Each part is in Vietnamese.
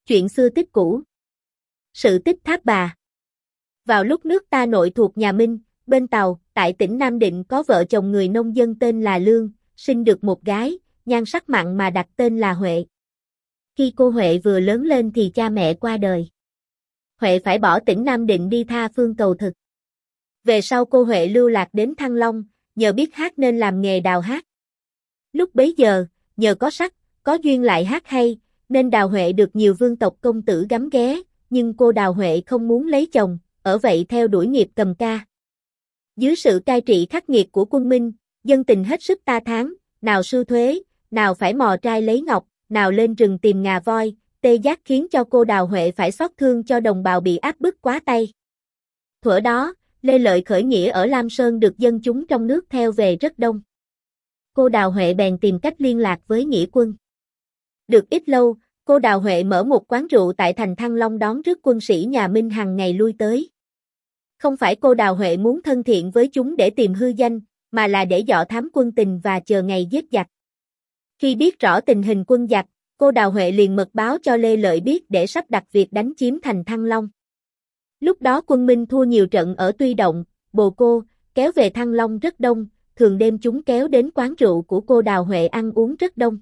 Chuyện xưa tích cũ. Sự tích Tháp Bà. Vào lúc nước ta nội thuộc nhà Minh, bên Tàu, tại tỉnh Nam Định có vợ chồng người nông dân tên là Lương, sinh được một gái, nhan sắc mặn mà đặt tên là Huệ. Khi cô Huệ vừa lớn lên thì cha mẹ qua đời. Huệ phải bỏ tỉnh Nam Định đi tha phương cầu thực. Về sau cô Huệ lưu lạc đến Thăng Long, nhờ biết hát nên làm nghề đào hát. Lúc bấy giờ, nhờ có sắc, có duyên lại hát hay, nên Đào Huệ được nhiều vương tộc công tử gắm ghé, nhưng cô Đào Huệ không muốn lấy chồng, ở vậy theo đuổi nghiệp cầm ca. Dưới sự cai trị khắc nghiệt của quân Minh, dân tình hết sức ta tháng, nào sưu thuế, nào phải mò trai lấy ngọc, nào lên rừng tìm ngà voi, tê giác khiến cho cô Đào Huệ phải xót thương cho đồng bào bị áp bức quá tay. Thuở đó, Lê Lợi khởi nghĩa ở Lam Sơn được dân chúng trong nước theo về rất đông. Cô Đào Huệ bèn tìm cách liên lạc với nghĩa quân. Được ít lâu, cô Đào Huệ mở một quán rượu tại thành Thăng Long đón rước quân sĩ nhà Minh hàng ngày lui tới. Không phải cô Đào Huệ muốn thân thiện với chúng để tìm hư danh, mà là để dọ thám quân tình và chờ ngày giết giặc. Khi biết rõ tình hình quân giặc, cô Đào Huệ liền mật báo cho Lê Lợi biết để sắp đặt việc đánh chiếm thành Thăng Long. Lúc đó quân Minh thua nhiều trận ở Tuy Động, Bồ Cô, kéo về Thăng Long rất đông, thường đêm chúng kéo đến quán rượu của cô Đào Huệ ăn uống rất đông.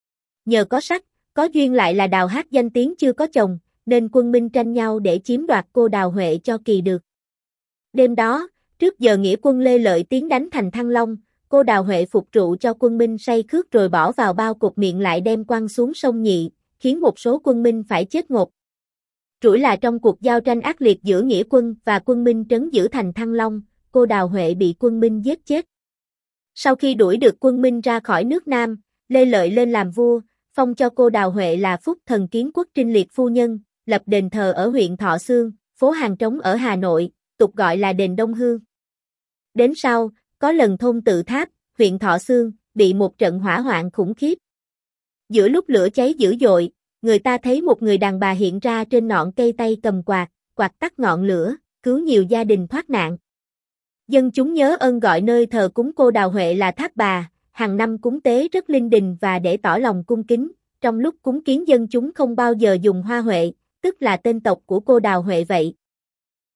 Nhờ có sắc, có duyên lại là đào hát danh tiếng chưa có chồng, nên quân Minh tranh nhau để chiếm đoạt cô Đào Huệ cho kỳ được. Đêm đó, trước giờ nghĩa quân Lê Lợi tiến đánh thành Thăng Long, cô Đào Huệ phục rượu cho quân Minh say khướt rồi bỏ vào bao cục miệng lại đem quăng xuống sông Nhị, khiến một số quân Minh phải chết ngột. Rủi là trong cuộc giao tranh ác liệt giữa nghĩa quân và quân Minh trấn giữ thành Thăng Long, cô Đào Huệ bị quân Minh giết chết. Sau khi đuổi được quân Minh ra khỏi nước Nam, Lê Lợi lên làm vua, phong cho cô Đào Huệ là Phúc Thần Kiến Quốc Trinh Liệt Phu Nhân, lập đền thờ ở huyện Thọ Xương, phố Hàng Trống ở Hà Nội, tục gọi là đền Đông Hương. Đến sau, có lần thôn Tự Tháp, huyện Thọ Xương, bị một trận hỏa hoạn khủng khiếp. Giữa lúc lửa cháy dữ dội, người ta thấy một người đàn bà hiện ra trên ngọn cây tay cầm quạt, quạt tắt ngọn lửa, cứu nhiều gia đình thoát nạn. Dân chúng nhớ ơn gọi nơi thờ cúng cô Đào Huệ là Tháp Bà, hàng năm cúng tế rất linh đình và để tỏ lòng cung kính, trong lúc cúng kiến dân chúng không bao giờ dùng hoa huệ, tức là tên tộc của cô Đào Huệ vậy.